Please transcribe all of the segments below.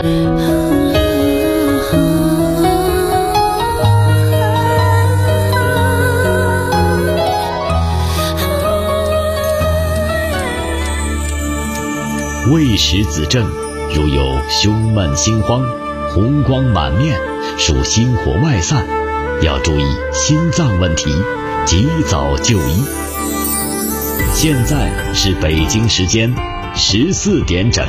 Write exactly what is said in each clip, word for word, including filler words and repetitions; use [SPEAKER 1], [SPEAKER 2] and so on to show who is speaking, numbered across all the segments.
[SPEAKER 1] 未识子症，如有胸闷心慌、红光满面，属心火外散，要注意心脏问题，及早就医。现在是北京时间十四点整。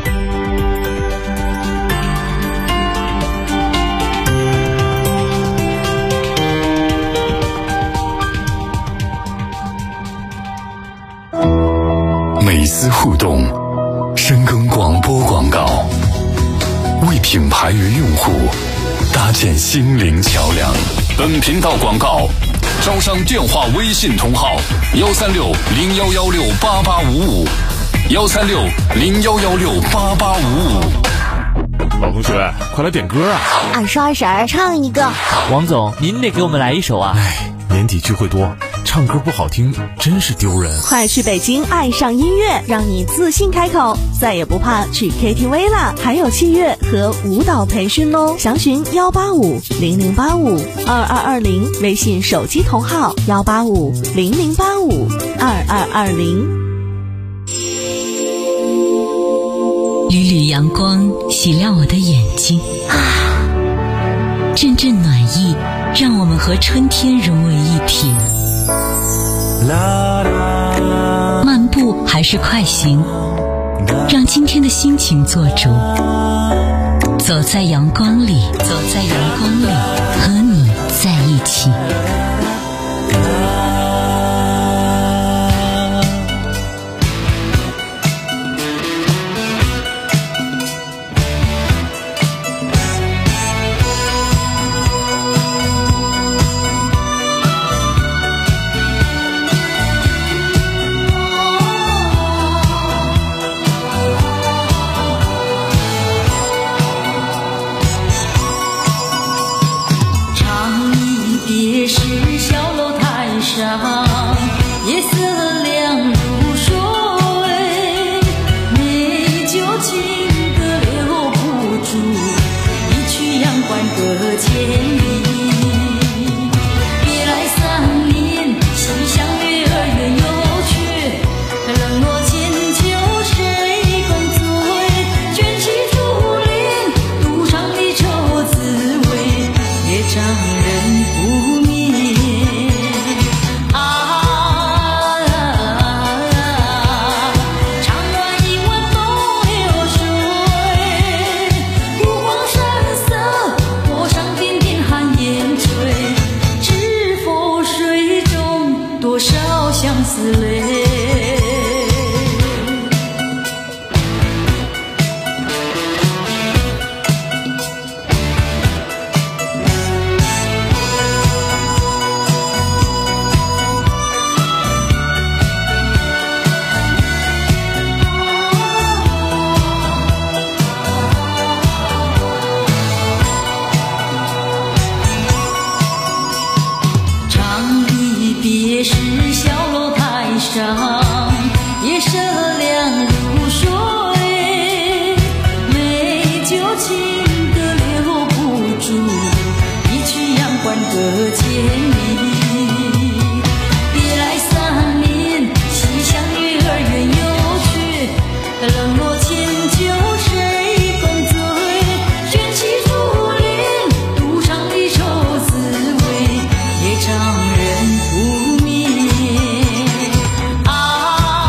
[SPEAKER 2] 美思互动深耕广播广告，为品牌与用户搭建心灵桥梁。本频道广告招商电话微信同号幺三六零幺幺六八八五五幺三六零幺幺六八八五五。
[SPEAKER 3] 老同学，快来点歌啊！
[SPEAKER 4] 二叔二婶儿唱一个。
[SPEAKER 5] 王总，您得给我们来一首啊！
[SPEAKER 3] 哎，年底聚会多，唱歌不好听真是丢人。
[SPEAKER 6] 快去北京爱上音乐，让你自信开口，再也不怕去 K T V 了，还有器乐和舞蹈培训哦。详询幺八五零零八五二二二零，微信手机同号幺八五零零八五二二二零。
[SPEAKER 7] 缕缕阳光洗亮我的眼睛啊，阵阵暖意让我们和春天融为一体。漫步还是快行，让今天的心情做主。走在阳光里，走在阳光里，和你在一起。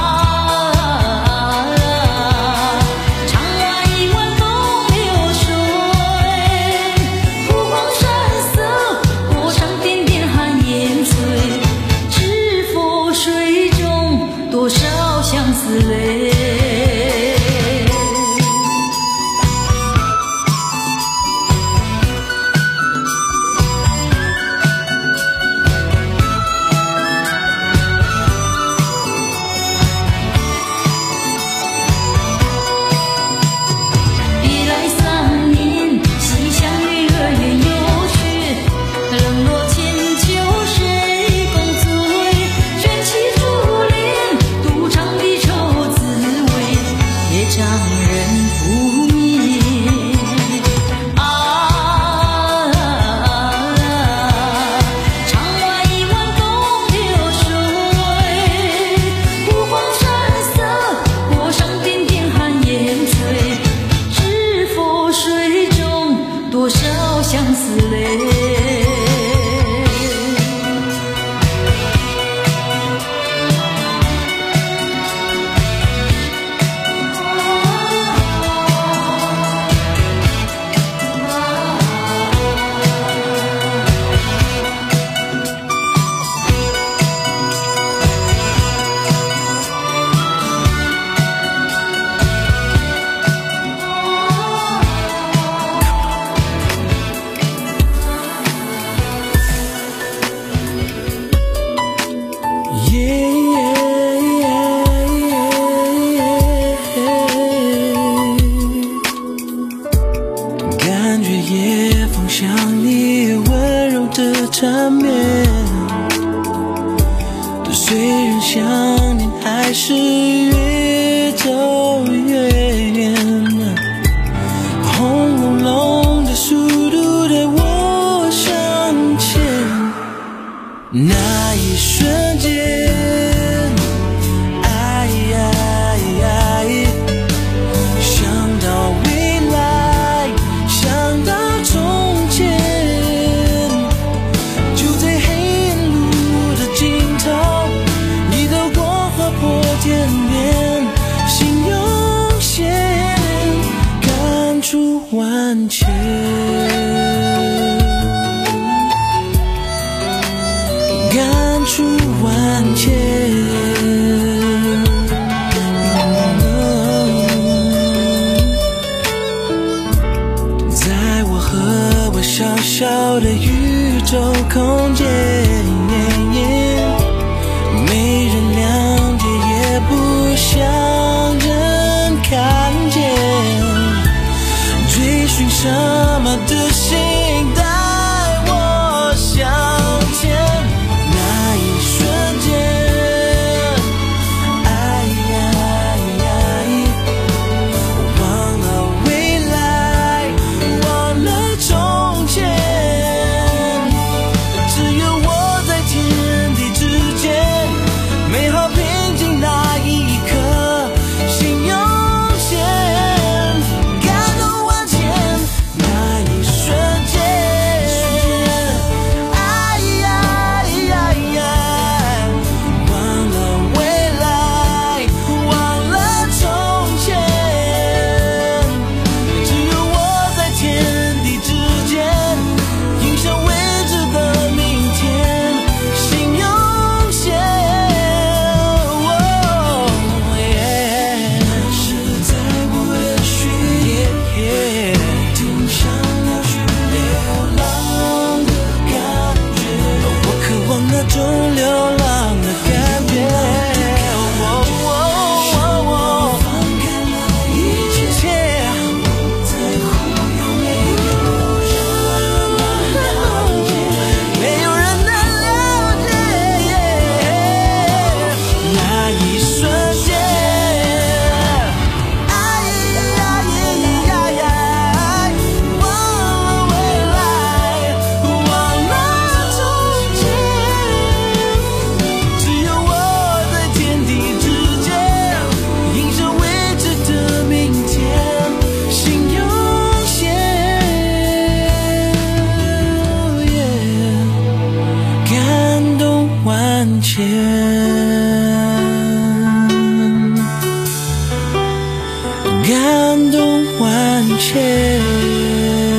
[SPEAKER 8] 长安一碗东流水。 夜风向你温柔的缠绵，虽然想念还是越走越远，轰隆隆的速度带我向前，那一瞬间万千，感触万千，在我和我小小的宇宙空间，没人谅解，也不想人看见，追寻什么的心带我向前，那一瞬间，哎呀，忘了未来，忘了从前，只有我在天地之间，美好平静那一刻，心涌现，感动万千。那一瞬间，哎呀呀呀，忘了未来，忘了从前，只有我在天地之间，迎向未知的明天，心涌现。哦耶，是在我的血液。挺想要去流浪的感觉，我渴望那种流浪的感觉，哦哦哦，放开了一切，在乎有没有人能了解，没有人能了解，那一瞬间，哎呀呀呀呀，忘了未来，忘了从前，只有我在天地之间，迎向未知的明天，心涌现，感动万千，感动万千。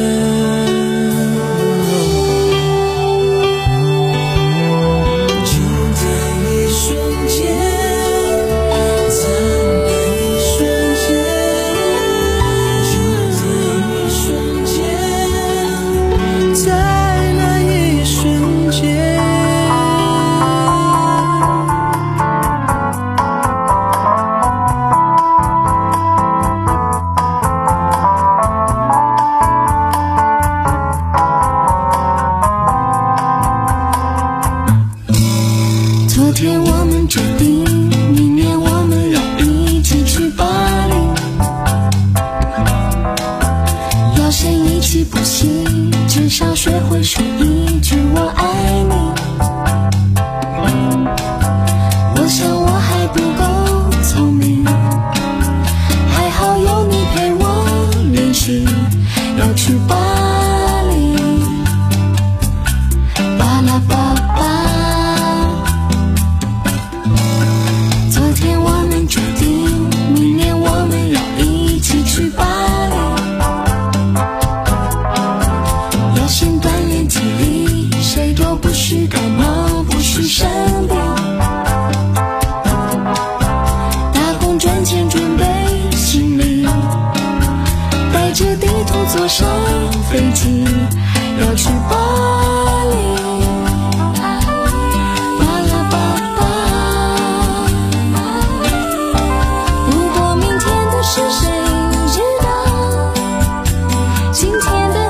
[SPEAKER 8] 就在一瞬间，在那一瞬间，就在一瞬间，在那一瞬间。昨天我们决定，明年我们要一起去巴黎，要先一起补习，至少学会说一句我爱你。我想我还不够聪明，还好有你陪我练习，要去巴黎，巴拉巴巴。昨天我们决定，明年我们要一起去巴黎，要先锻炼体力，谁都不许感冒，不许生病，打工赚钱准备行李，带着地图坐上飞机，要去巴黎。是谁知道今天的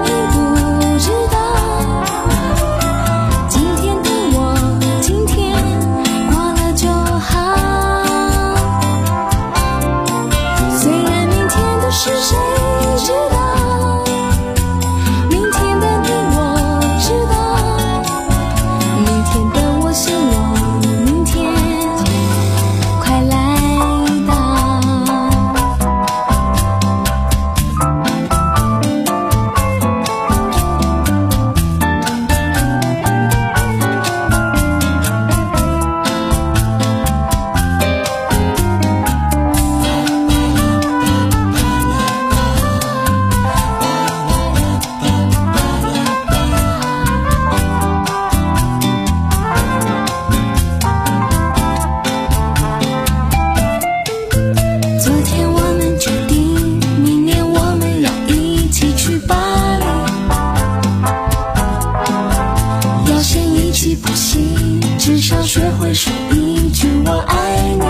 [SPEAKER 8] 说一句我爱你，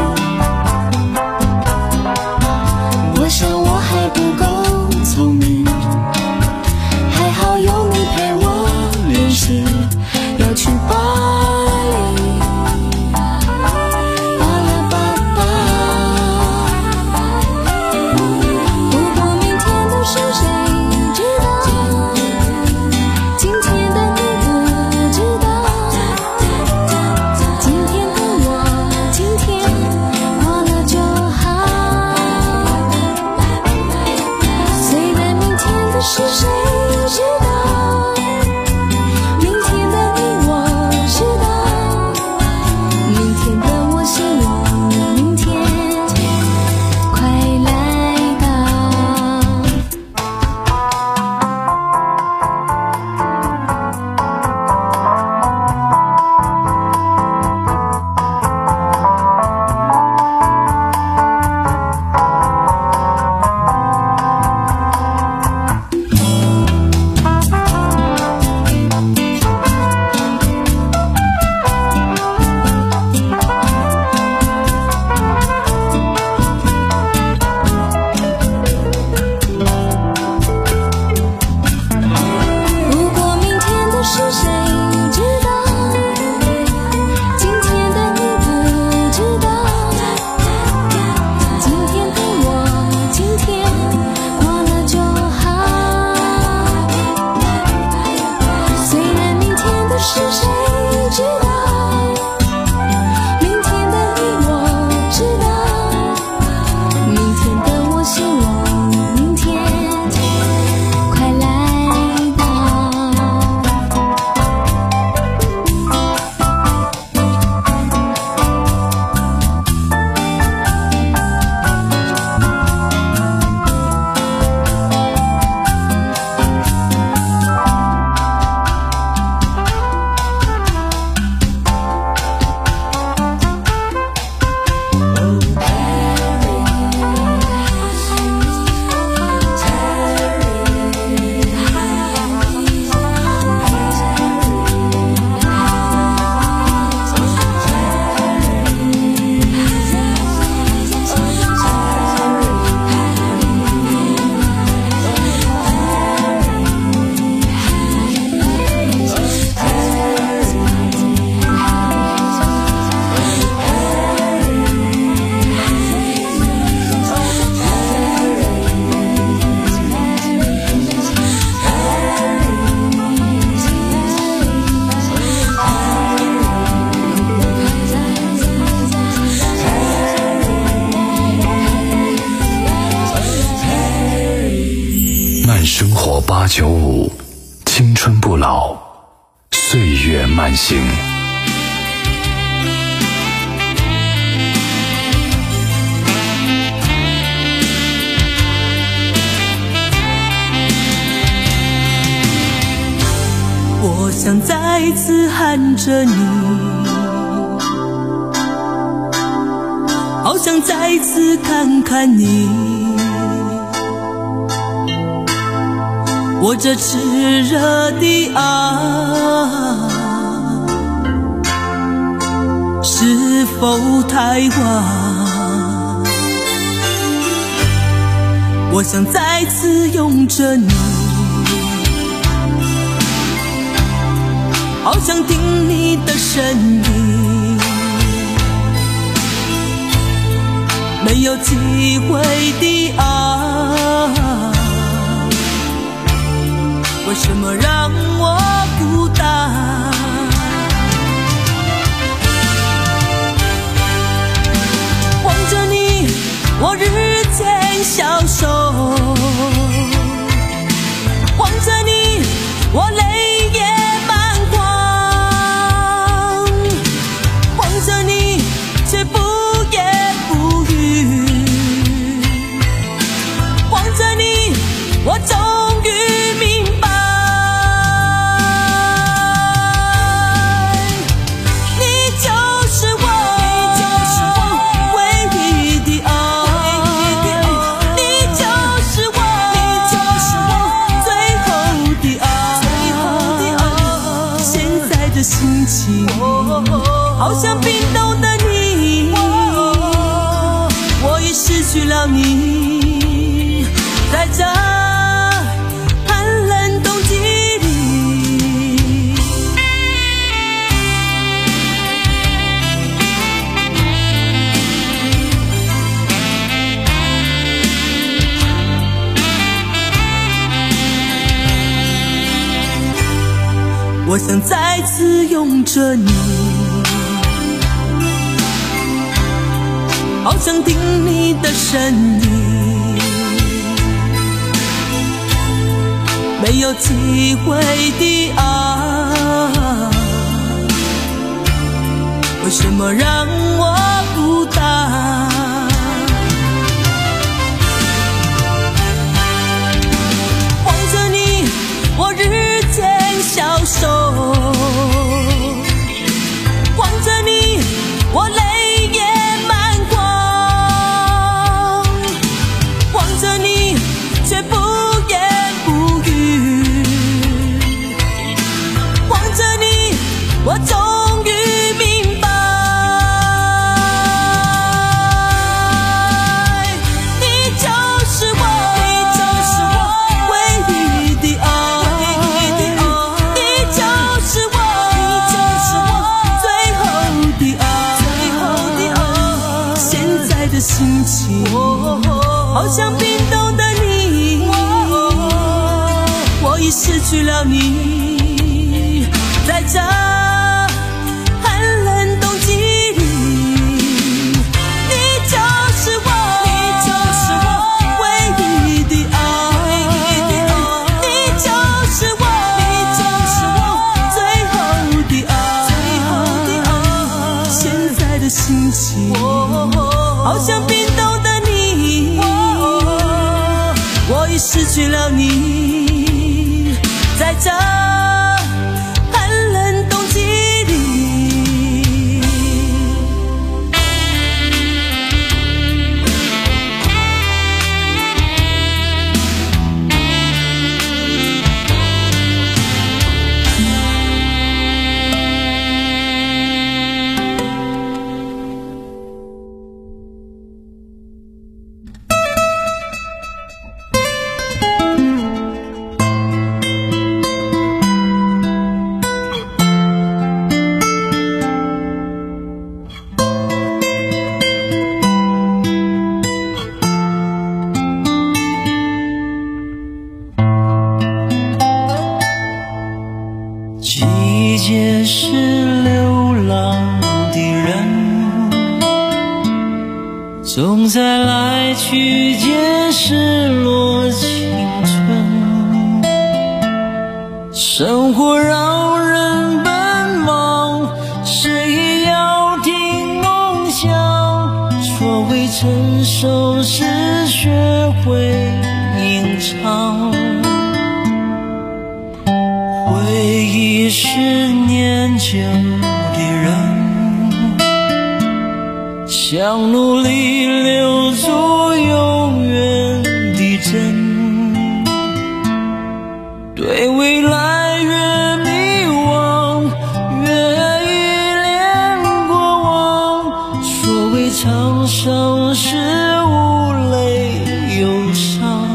[SPEAKER 8] 我想我还不够聪明，还好有你陪我练习，要去巴黎。巴拉巴巴，不过明天的事谁知道，今天的你不知道，今天的我今天过了就好，虽然明天的事谁知道，明天的你我知道，明天的我希望明天快来到。不过明天的事谁知道，今天的你不知道，今天的我今天过了就好，虽然明天的事谁知道，明天的你我知道，明天的我希望明天快来到。
[SPEAKER 2] 慢生活八九五，青春不老，岁月慢行。
[SPEAKER 9] 我想再次喊着你，好想再次看看你，我这炽热的爱是否太晚？我想再次拥着你，好想听你的声音，没有机会的爱，为什么让我孤单？望着你，我日渐消瘦，望着你，我泪也满眶，望着你，却不言不语，望着你，我终于明白，你就是我唯一的爱，你就好像冰冻的你，我已失去了你，在这寒冷冬季里。我想再次拥着你，好想听你的声音，没有机会的啊，为什么让我孤单？望着你，我日渐消瘦，望着你，我泪也满眶，望着你，却不言不语，望着你，我终于明白，你就是我，你就是我唯一的爱，你就是我，你就是我最后的爱，最后的爱。现在的心情，好像冰冻的你，我已失去了你，在这寒冷冬季里，你就是我，你就是我唯一的爱，你就是我，你就是我最后的爱，最后的爱。现在的心情，好像冰冻的你，我已失去了你，在这寒冷冬季里。
[SPEAKER 8] 季节是流浪的人，总在来去间失落青春。生活让人奔忙，谁要听梦想？所谓成熟是学会吟唱。回忆是年久的人，想努力留住永远的真，对未来越迷惘，越依恋过往。所谓沧桑是无泪忧伤。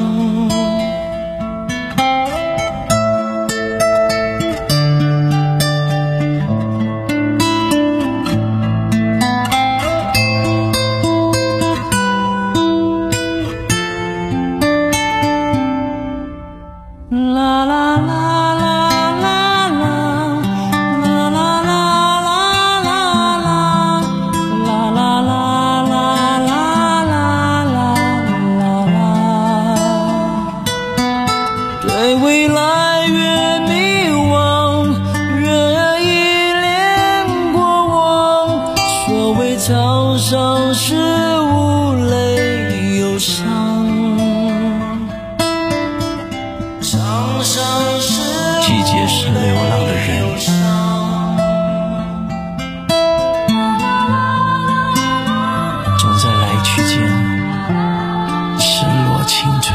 [SPEAKER 8] 对未来越迷惘，越依恋过往。所谓沧桑是无泪忧伤，沧桑是季节是流浪的人，总在来去间失落青春。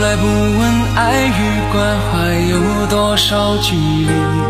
[SPEAKER 8] 来不问爱与关怀有多少距离，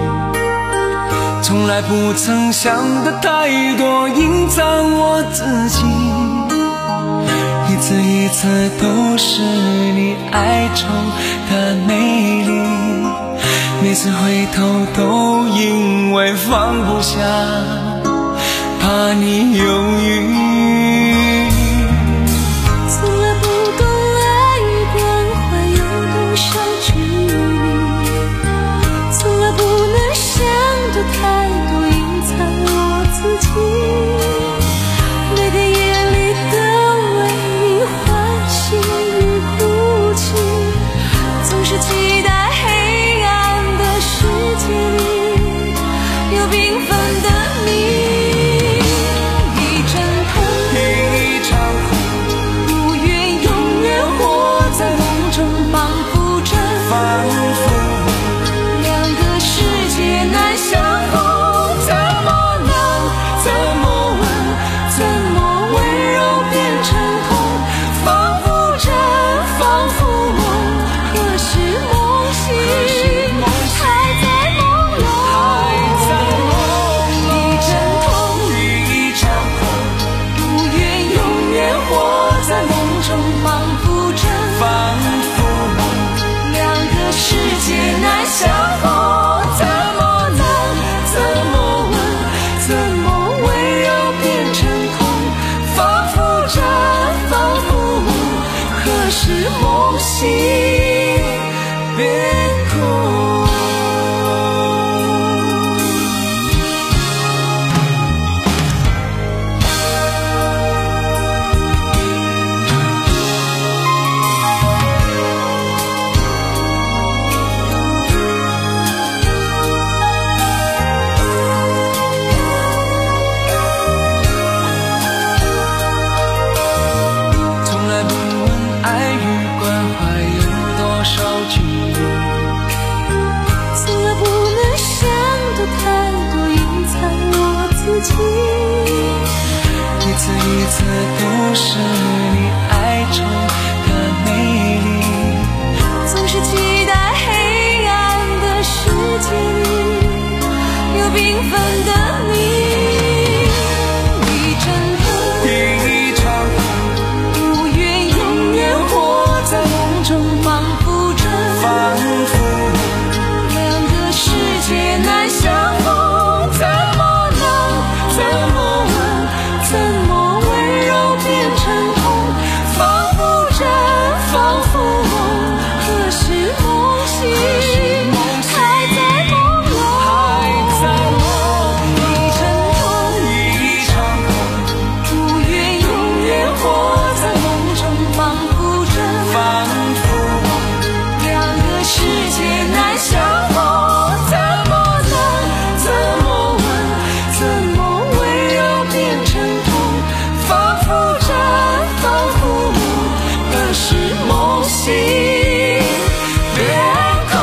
[SPEAKER 8] 从来不曾想的太多，隐藏我自己，一次一次都是你哀愁的美丽，每次回头都因为放不下，怕你犹豫。
[SPEAKER 9] 从来不懂爱与关怀有多少距离，从来不能想的太多，隐藏我自己，每天夜里都为你欢喜与哭泣，总是期待黑暗的世界里有缤纷的你。
[SPEAKER 8] 一次一次都是你哀愁的美丽，
[SPEAKER 9] 总是期待黑暗的世界里有缤纷的你。一阵痛，
[SPEAKER 8] 一场空，
[SPEAKER 9] 不愿永远活在梦中，仿佛着
[SPEAKER 8] 仿佛
[SPEAKER 9] 两个世界难相逢，怎么能怎么问怎么温柔变成痛，仿佛真仿佛梦，可是梦醒还在朦胧，
[SPEAKER 8] 还在梦
[SPEAKER 9] 一阵痛，
[SPEAKER 8] 一场空，
[SPEAKER 9] 不愿永远活在梦中，仿佛真
[SPEAKER 8] 仿佛
[SPEAKER 9] 两个世界难相逢，怎么能怎么问怎么温柔变成痛，仿佛真仿佛梦，可是梦醒变空。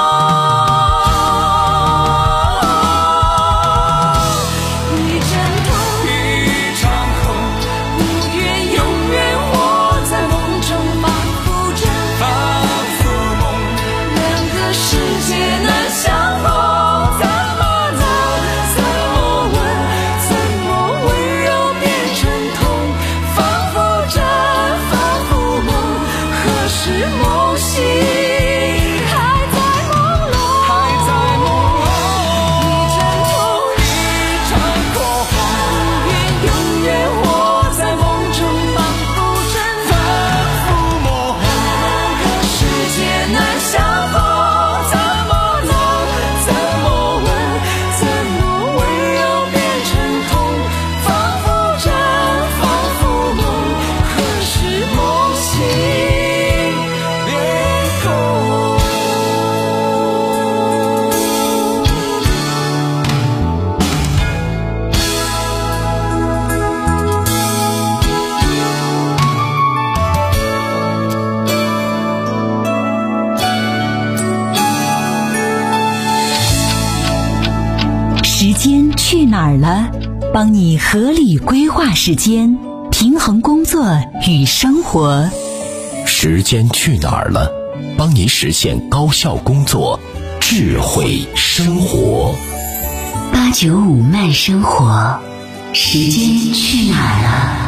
[SPEAKER 9] 一阵痛，
[SPEAKER 8] 一场空，
[SPEAKER 9] 不愿永远活在梦中，仿佛真
[SPEAKER 8] 仿佛梦，
[SPEAKER 9] 两个世界难相逢，怎么能怎么问怎么温柔变成痛，仿佛真仿佛梦，可是梦醒还在朦胧，
[SPEAKER 8] 还在朦胧。
[SPEAKER 9] 一阵痛，
[SPEAKER 8] 一场空，
[SPEAKER 9] 不愿永远活在梦中，仿佛真
[SPEAKER 8] 仿佛梦，
[SPEAKER 9] 两个世界难相逢，怎么能怎么问怎么温柔变成痛，仿佛真仿佛梦，可是梦醒变空。
[SPEAKER 7] 时间去哪儿了？帮你合理规划时间，平衡工作与生活。
[SPEAKER 3] 时间去哪儿了？
[SPEAKER 2] 帮您实现高效工作，智慧生活。
[SPEAKER 7] 八九五慢生活，时间去哪儿了？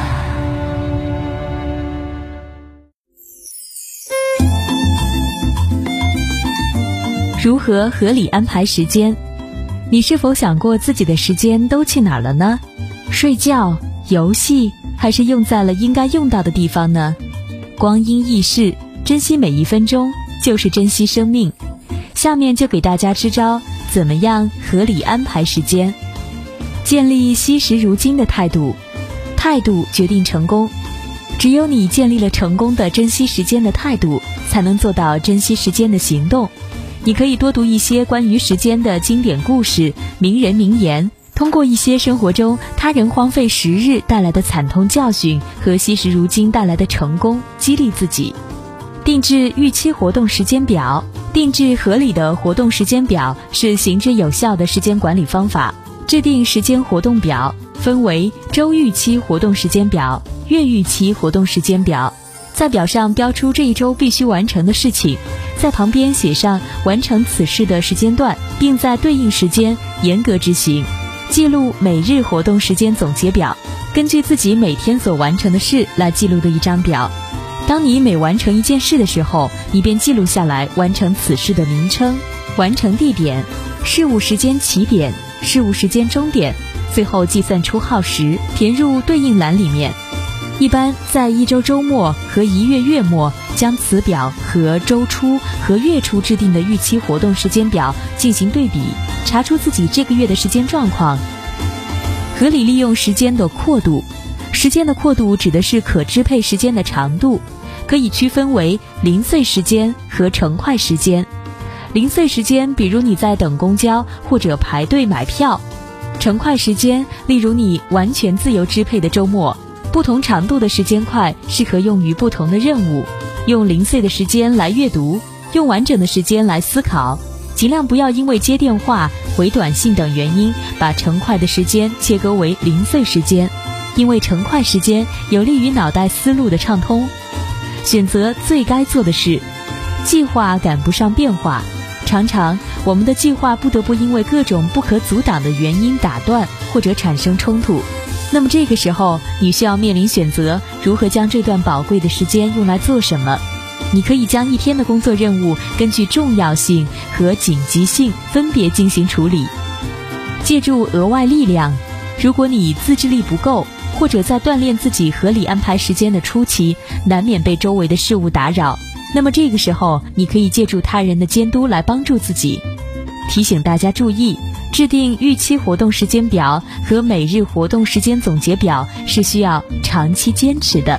[SPEAKER 6] 如何合理安排时间？你是否想过自己的时间都去哪儿了呢？睡觉、游戏，还是用在了应该用到的地方呢？光阴易逝，珍惜每一分钟就是珍惜生命。下面就给大家支招，怎么样合理安排时间。建立惜时如金的态度，态度决定成功。只有你建立了成功的珍惜时间的态度，才能做到珍惜时间的行动。你可以多读一些关于时间的经典故事、名人名言，通过一些生活中他人荒废时日带来的惨痛教训和惜时如金带来的成功，激励自己。定制预期活动时间表，定制合理的活动时间表是行之有效的时间管理方法。制定时间活动表分为周预期活动时间表、月预期活动时间表，在表上标出这一周必须完成的事情，在旁边写上完成此事的时间段，并在对应时间严格执行。记录每日活动时间总结表，根据自己每天所完成的事来记录的一张表。当你每完成一件事的时候，你便记录下来完成此事的名称、完成地点、事务时间起点、事务时间终点，最后计算出耗时，填入对应栏里面。一般在一周周末和一月月末，将此表和周初和月初制定的预期活动时间表进行对比，查出自己这个月的时间状况。合理利用时间的阔度，时间的阔度指的是可支配时间的长度，可以区分为零碎时间和成块时间。零碎时间，比如你在等公交或者排队买票；成块时间，例如你完全自由支配的周末。不同长度的时间块适合用于不同的任务，用零碎的时间来阅读，用完整的时间来思考。尽量不要因为接电话、回短信等原因，把成块的时间切割为零碎时间，因为成块时间有利于脑袋思路的畅通。选择最该做的事，计划赶不上变化，常常我们的计划不得不因为各种不可阻挡的原因打断或者产生冲突。那么这个时候，你需要面临选择，如何将这段宝贵的时间用来做什么？你可以将一天的工作任务根据重要性和紧急性分别进行处理。借助额外力量，如果你自制力不够，或者在锻炼自己合理安排时间的初期，难免被周围的事物打扰，那么这个时候，你可以借助他人的监督来帮助自己。提醒大家注意，制定预期活动时间表和每日活动时间总结表是需要长期坚持的。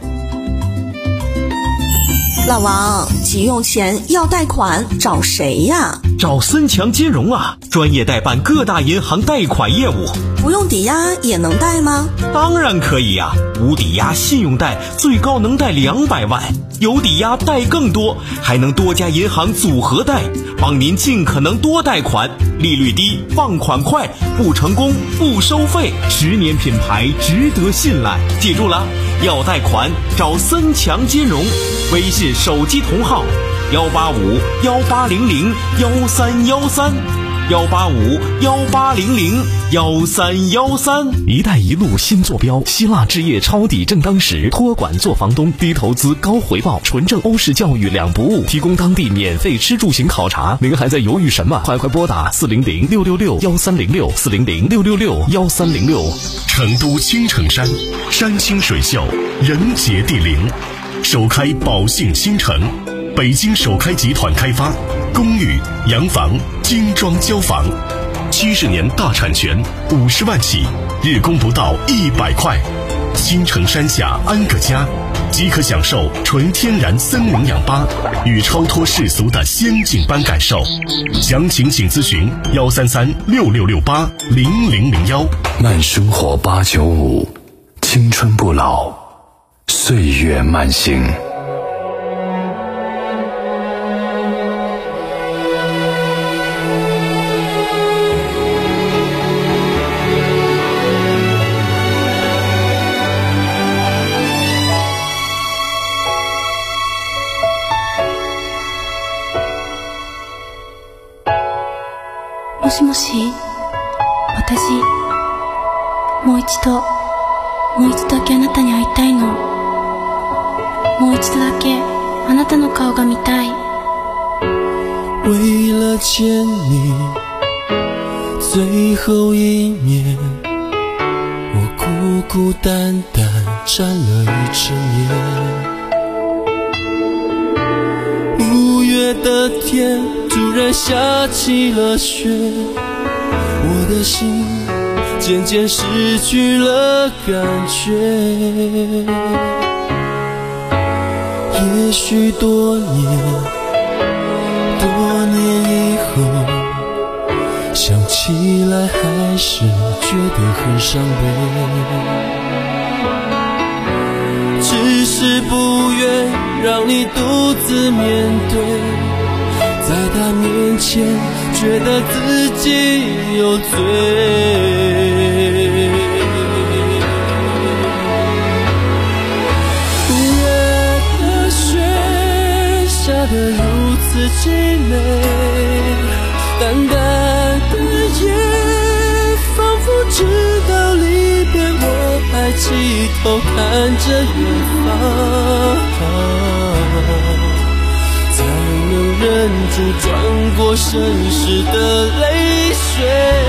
[SPEAKER 10] 老王，急用钱要贷款找谁呀？
[SPEAKER 11] 找森强金融啊，专业代办各大银行贷款业务。
[SPEAKER 10] 不用抵押也能贷吗？
[SPEAKER 11] 当然可以呀、啊，无抵押信用贷最高能贷两百万，有抵押贷更多，还能多家银行组合贷，帮您尽可能多贷款，利率低，放款快，不成功不收费，十年品牌，值得信赖。记住了，要贷款找森强金融，微信手机同号幺八五幺八零零幺三幺三。幺八五幺八零零幺三幺三。
[SPEAKER 2] 一带一路新坐标，希腊置业抄底正当时，托管做房东，低投资高回报，纯正欧式教育两不误，提供当地免费吃住行考察。您还在犹豫什么？快快拨打四零零六六六幺三零六四零零六六六幺三零六。
[SPEAKER 12] 成都青城山，山清水秀，人杰地灵，首开宝兴新城，北京首开集团开发，公寓、洋房、精装交房，七十年大产权，五十万起，日供不到一百块。青城山下安个家，即可享受纯天然森林氧吧与超脱世俗的仙境般感受。详情请咨询幺三三六六六八零零零幺。
[SPEAKER 2] 慢生活八九五，青春不老，岁月慢行。
[SPEAKER 13] もう一度もう一度だけあなたに会いたいの。もう一度だけあなたの顔が見たい。
[SPEAKER 8] 为了见你最后一面，我孤孤单单站了一整夜。五月的天突然下起了雪，我的心渐渐失去了感觉。也许多年多年以后，想起来还是觉得很伤悲，只是不愿让你独自面对，在他面前觉得自己有罪。五月的雪下得如此凄美，淡淡的夜仿佛知道离别，我还低头看着远方，才能忍住转过身时的泪水。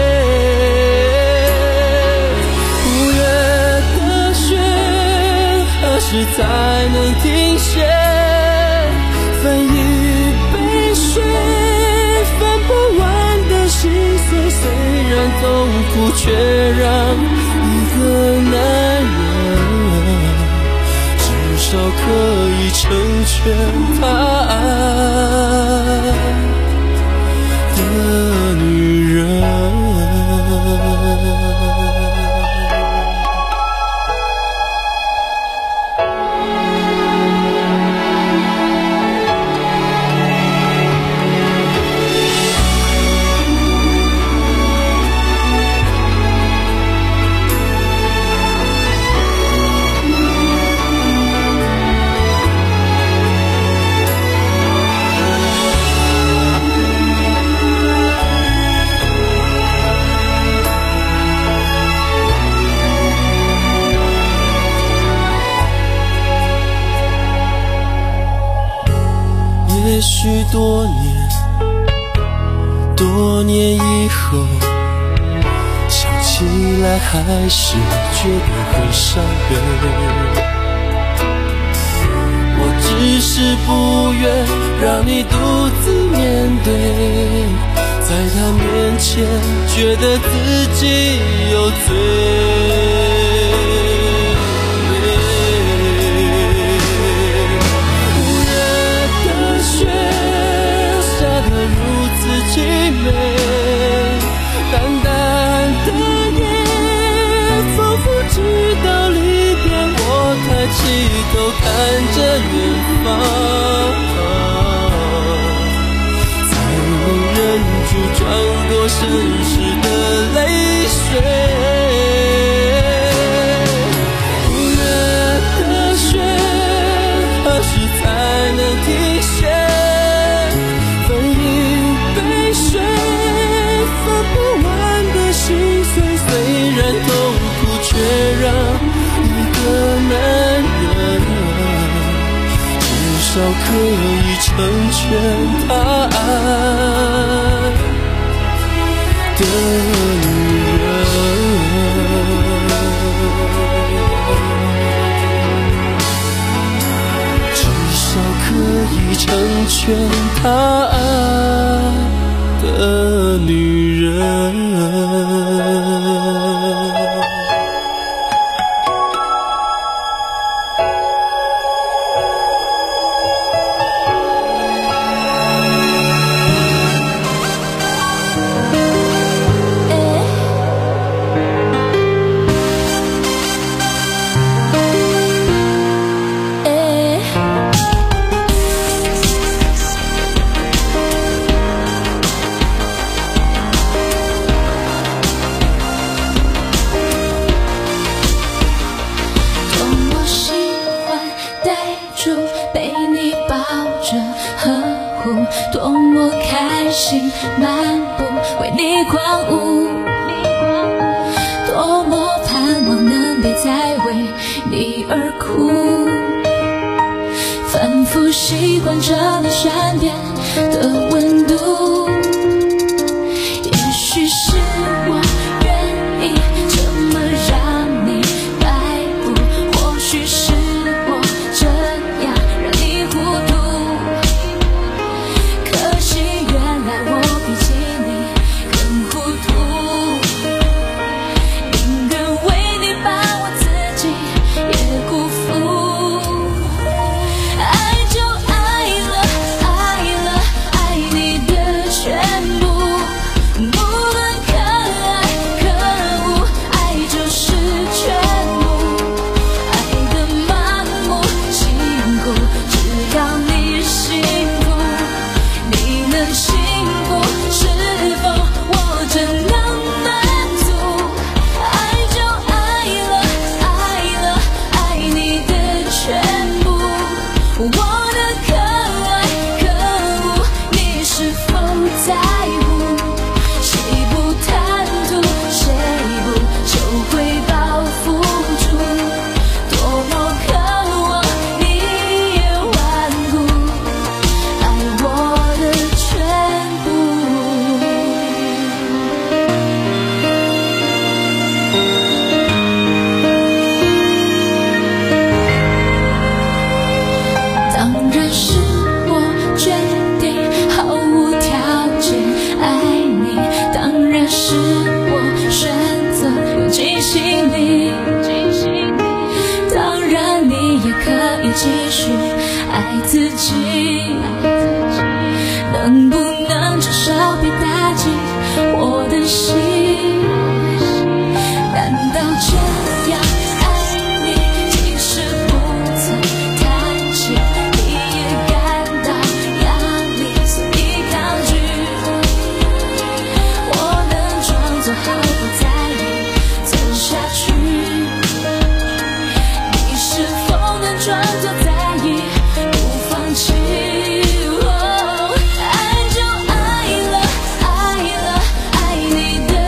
[SPEAKER 8] 五月的雪何时才能停歇？分一杯水，分不完的心碎，虽然痛苦，却让一个男人至少可以成全他爱的女人。也许多年多年以后，想起来还是觉得很伤悲，我只是不愿让你独自面对，在他面前觉得自己有罪。凄美，淡淡的夜仿佛知道离别，我抬起头看着远方，才能忍住转过身时的泪水。五月的雪何时才能停歇？却让一个男人至少可以成全他爱的女人，至少可以成全他爱的女人。
[SPEAKER 13] 多么开心漫步为你狂舞，多么盼别再为你而哭，反复习惯着你身边的温度。也许是我愿意这么让你摆布，或许是我这样让你糊涂。可惜原来我比起你更糊涂，宁愿为你把我自己也辜负。爱就爱了，爱了，爱你的全部，不论可爱可恶，爱就是全部。爱的盲目辛苦，只要你幸福，你能幸福，是否我真能满足？爱就爱了，爱了，爱你的全部，我的可爱可恶，你是否在乎？谁不贪图，谁不求回报付出？多么渴望你也顽固，爱我的全部。当然是我决定毫无条件爱你，当然是我选择用尽心力，当然你也可以继续爱自己，能不能至少别打击我的心？难道这样爱你，即使不曾谈起，你也感到压力，所以抗拒？我能装作毫不在意走下去，你是否能装作在意不放弃？哦，爱就爱了，爱了，爱你的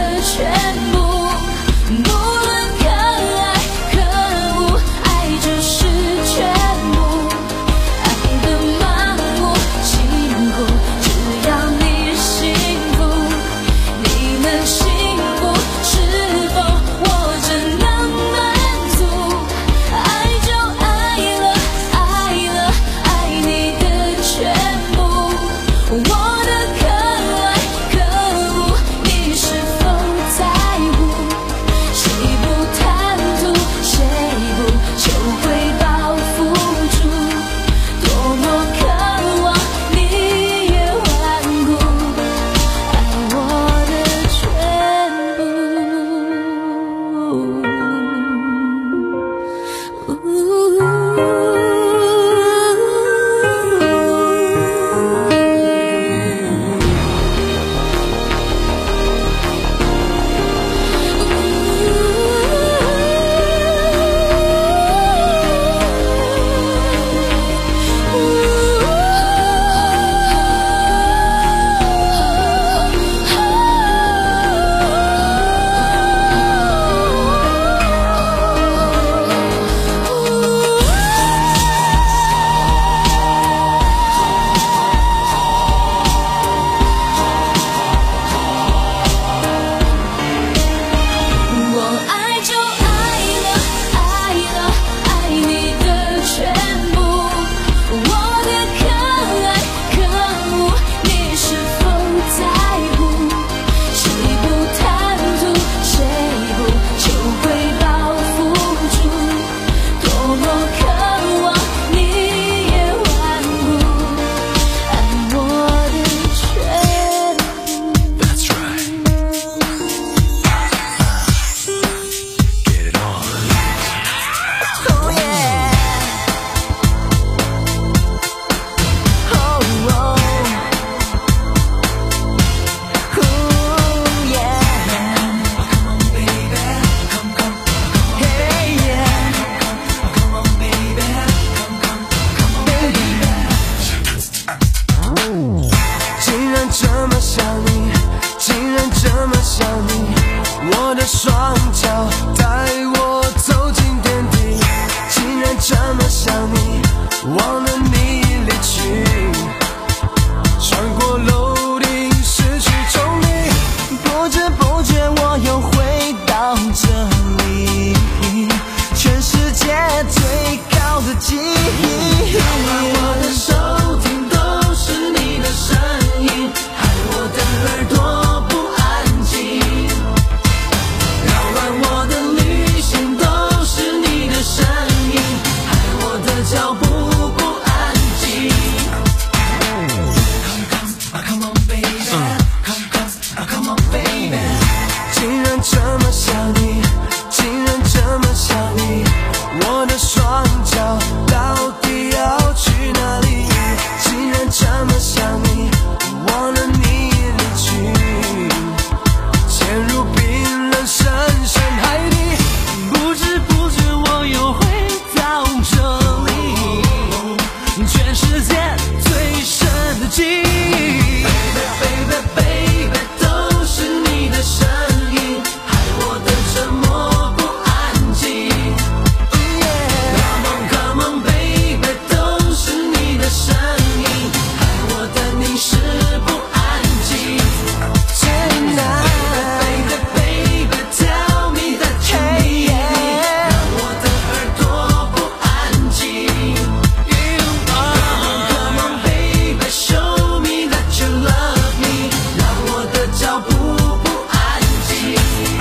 [SPEAKER 8] 静。害我的手听都是你的声音，害我的耳朵不安静，扰乱我的旅行都是你的声音，害我的脚步不安静。Come, come, come on baby, come, come, come on baby。竟然这么想你，竟然这么想你，我的双脚到底要去哪里？竟然这么想你，忘了你离去，潜入冰冷深深海底，不知不觉我又回到这里，全世界最深的记忆。Baby, baby, baby， 都是你的声音，害我的沉默不安静。Come on, come on, baby， 都是你的声音，害我的凝视不安静。Tonight, baby, baby, tell me that you need me， 让我的耳朵不安静。Come on, come on, baby， show me that you love me， 让我的脚步不安静。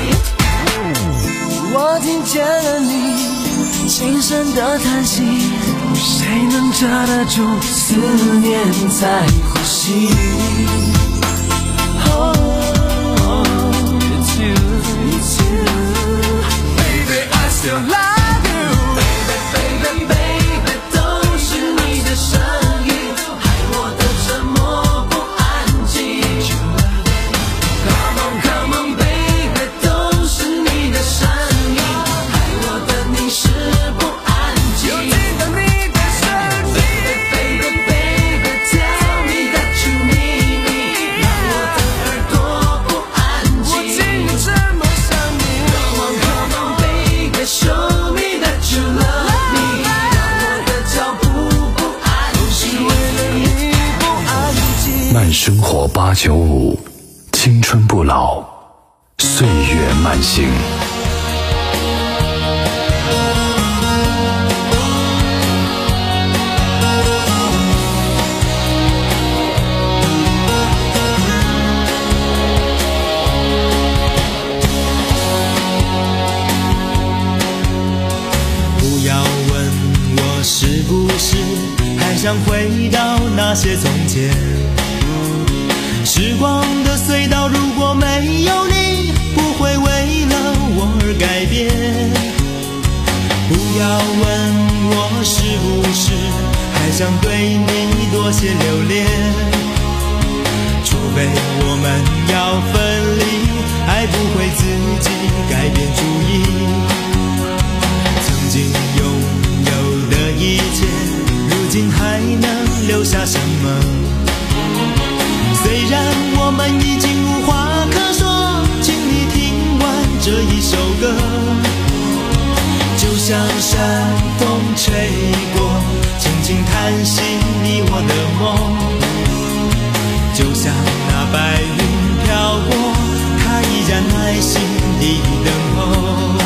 [SPEAKER 8] 我听见了你轻声的叹息，谁能遮得住思念在呼吸？Oh, it's you, it's you, baby, I still love you. Baby, baby, baby， 都是你的声音，害我的沉默不安静。Come on, come on, baby， 都是你的声音，害我的凝视不安静。又听到你的声音 ，Baby, baby, tell me that you need me， 让我的耳朵不安静。我竟然这么想你 ，Come on, come on, baby, show me that you love me， 让我的脚步不安静，为了你不安静。
[SPEAKER 2] 慢生活八九五，青春不老，岁月慢行。
[SPEAKER 8] 不要问我是不是还想回到那些从前，时光的隧道如果没有你，不会为了我而改变。不要问我是不是还想对你多些留恋，除非我们要分离，爱不会自己改变主意。曾经拥有的一切，如今还能留下什么？虽然我们已经无话可说，请你听完这一首歌，就像山风吹过，轻轻叹息你我的梦，就像那白云飘过，它依然耐心地等候。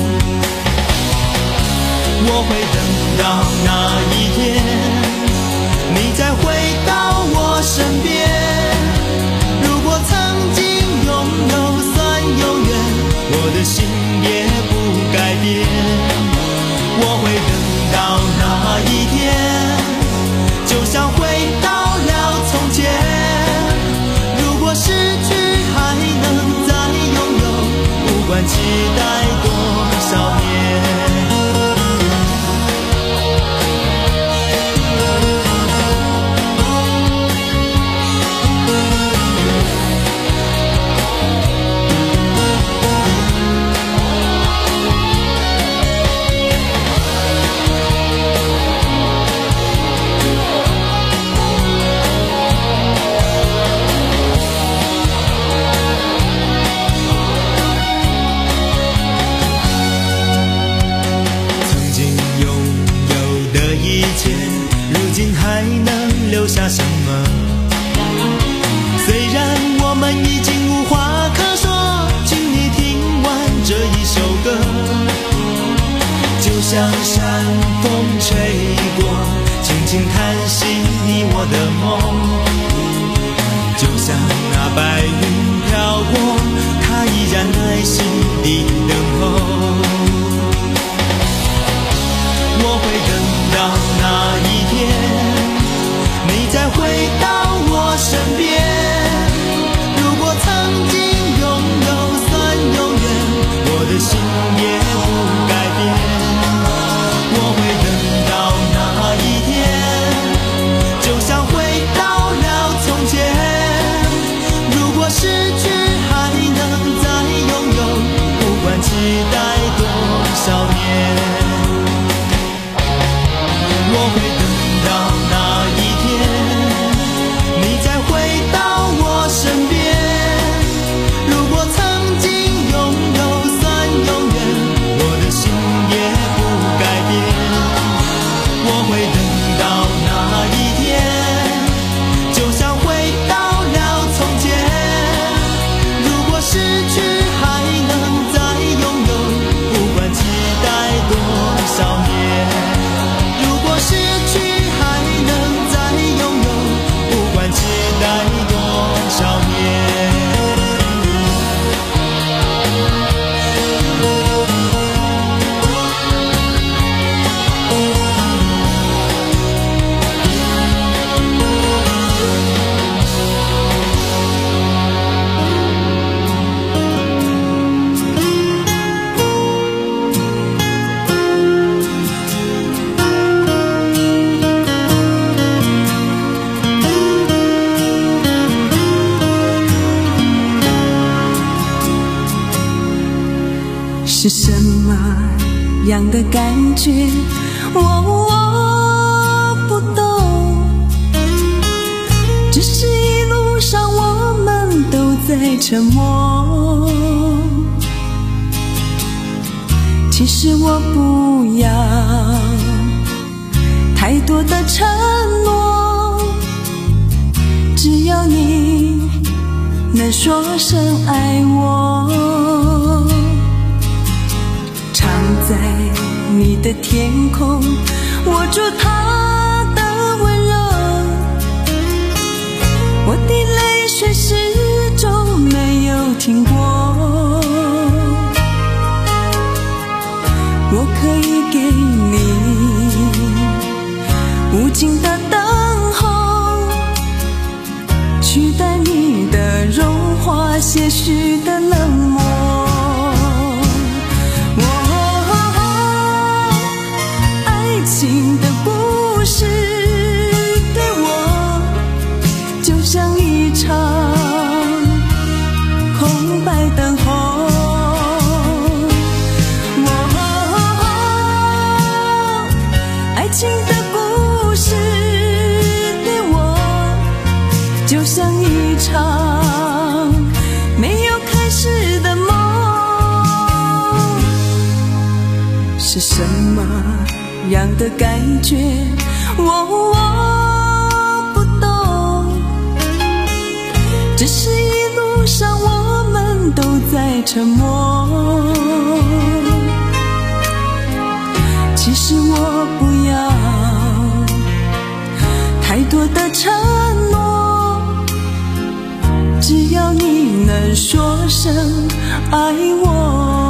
[SPEAKER 8] 我会等到那一天，你再回到我身边。如果曾经拥有算有缘，我的心也不改变。我会等到那一天，就像回到了从前。如果失去还能再拥有，不管期待多少年。下什么？虽然我们已经无话可说，请你听完这一首歌，就像山风吹过，轻轻弹醒你我的梦。就像那白云飘过，它依然耐心地等候。我会等到那一天，你再回到我身边。如果曾经拥有算永远，我的心也不改变。我会等到那一天，就像回到了从前。如果失去还能再拥有，不管期待多少年。我会等到那一天，你再回到我身边。如果曾经拥有算永远，我的心也不改变。我会等到那一天，就像回到了从前。如果失去还能再拥有，不管期待多少年。失去还能再拥有，不管期待多少年。
[SPEAKER 9] 是什么样的感觉？我我不懂，只是一路上我们都在沉默。其实我不要太多的承诺，只要你能说声爱我。在你的天空，握住它的温柔，我的泪水始终没有停过。我可以给你无尽的等候，取代你的融化些许的冷漠。爱情的故事对我就像一场空白等候。爱情的故事对我就像一场没有开始的梦。是什么样的感觉？我我不懂，只是一路上我们都在沉默。其实我不要太多的承诺，只要你能说声爱我。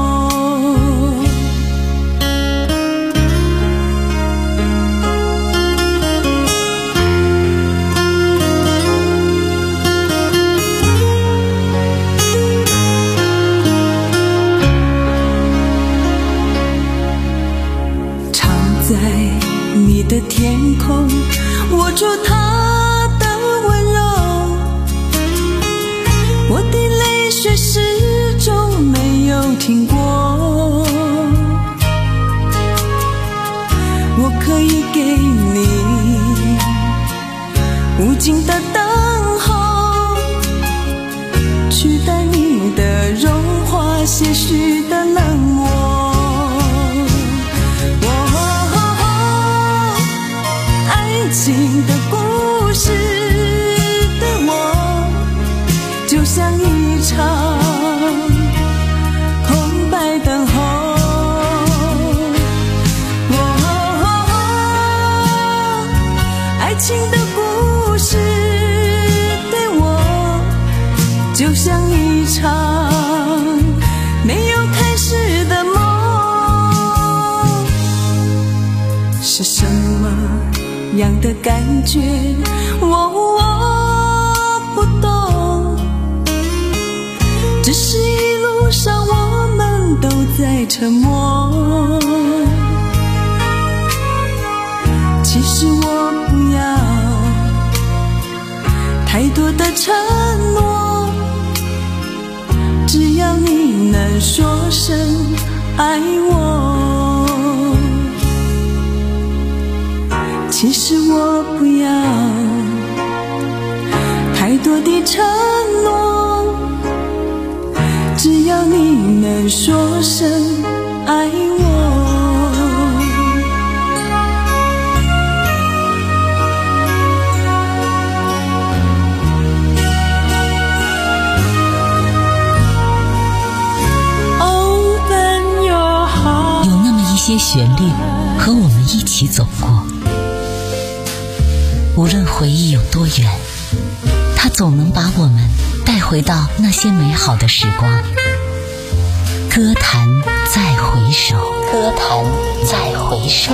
[SPEAKER 9] 你的天空，握住它的温柔，我的泪水始终没有停过。我可以给你无尽的等候，取代你的融化些许的冷漠。爱情的故事对我就像一场空白的样的感觉，我我不懂，只是一路上我们都在沉默。其实我不要太多的承诺，只要你能说声爱我。其实我不要太多的承诺，只要你能说声爱我。
[SPEAKER 7] 些旋律和我们一起走过，无论回忆有多远，它总能把我们带回到那些美好的时光。歌坛再回首，歌坛再回首。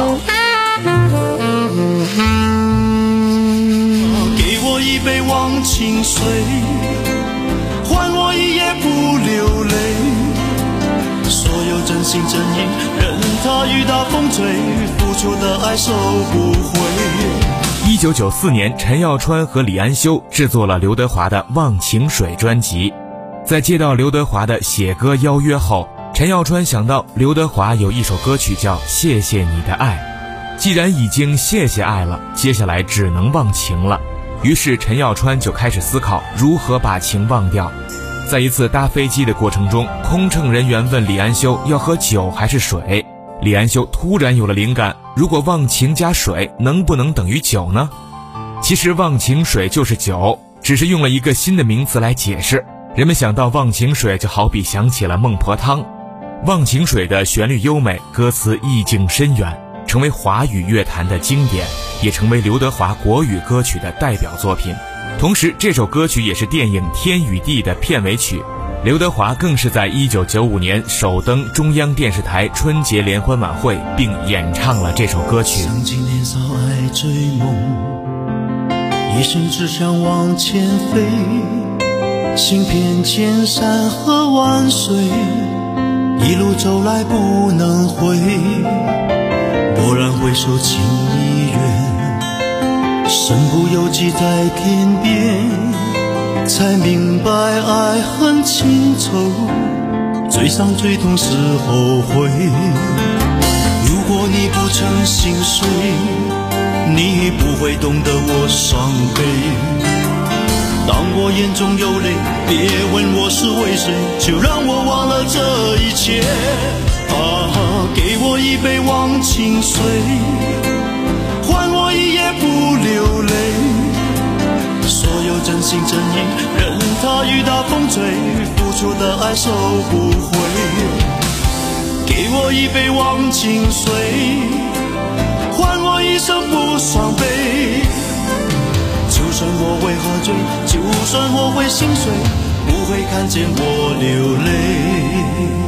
[SPEAKER 8] 给我一杯忘情水，换我一夜不流泪。所有真心真意，任它雨打风吹，付出的爱收不回。
[SPEAKER 3] 一九九四年，陈耀川和李安修制作了刘德华的《忘情水》专辑。在接到刘德华的写歌邀约后，陈耀川想到刘德华有一首歌曲叫《谢谢你的爱》，既然已经谢谢爱了，接下来只能忘情了。于是陈耀川就开始思考如何把情忘掉。在一次搭飞机的过程中，空乘人员问李安修要喝酒还是水，李安修突然有了灵感，如果忘情加水能不能等于酒呢？其实忘情水就是酒，只是用了一个新的名词来解释。人们想到忘情水就好比想起了孟婆汤。忘情水的旋律优美，歌词意境深远，成为华语乐坛的经典，也成为刘德华国语歌曲的代表作品。同时这首歌曲也是电影《天与地》的片尾曲，刘德华更是在一九九五年首登中央电视台春节联欢晚会，并演唱了这首歌曲。
[SPEAKER 8] 曾经年少爱追梦，一生只想往前飞，行遍千山和万水，一路走来不能回，蓦然回首情已远，身不由己在天边，才明白爱恨情仇，最伤最痛是后悔。如果你不曾心碎，你不会懂得我伤悲。当我眼中有泪，别问我是为谁，就让我忘了这一切。啊，给我一杯忘情水，换我一夜不流泪。所有真心真意，任它雨打风吹，付出的爱收不回。给我一杯忘情水，换我一生不伤悲。就算我会喝醉，就算我会心碎，不会看见我流泪。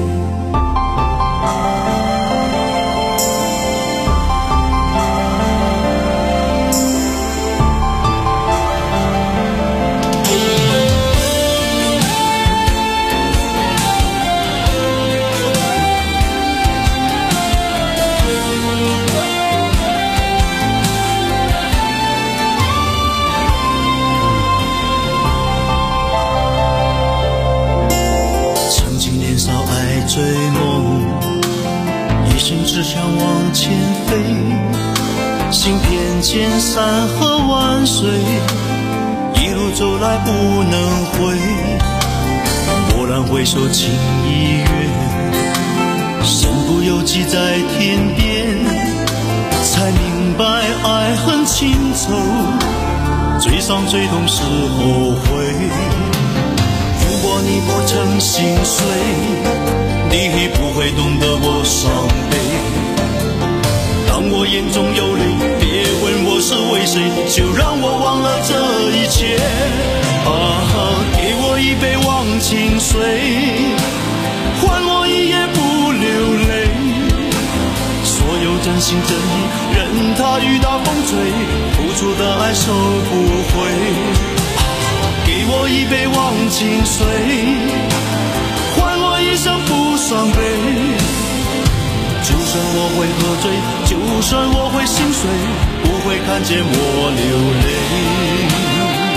[SPEAKER 8] 追梦，一生只想往前飞，行遍千山和万水，一路走来不能回。蓦然回首情已远，身不由己在天边，才明白爱恨情仇，最伤最痛是后悔。如果你不曾心碎，你不会懂得我伤悲。当我眼中有泪，别问我是为谁，就让我忘了这一切。啊，给我一杯忘情水，换我一夜不流泪。所有真心真意，任它雨打风吹， 出的爱收不回，给我一杯忘情水，换我一生不伤悲。就算我会喝醉，就算我会心碎，不会看见我流泪。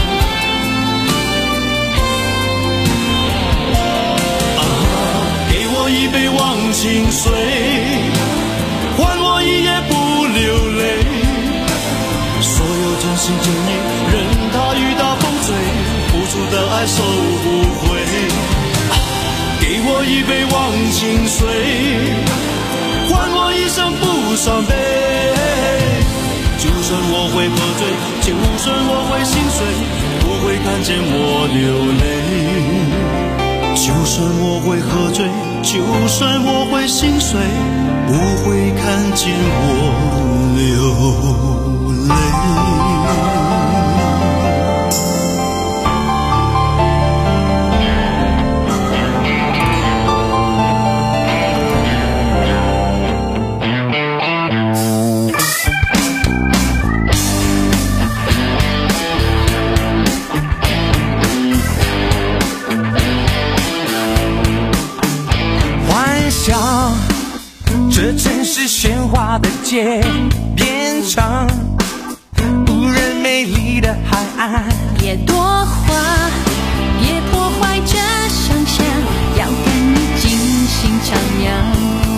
[SPEAKER 8] 一杯忘情水，换我一夜不流泪。所有真心真意，任它雨打风吹，付出的爱收不回。给我一杯忘情水，换我一生不伤悲。就算我会喝醉，就算我会心碎，不会看见我流泪。就算我会喝醉，就算我会心碎，不会看见我流泪。这城市喧哗的街，变成无人美丽的海岸。
[SPEAKER 13] 别多话，别破坏这想象，要跟你尽兴徜徉。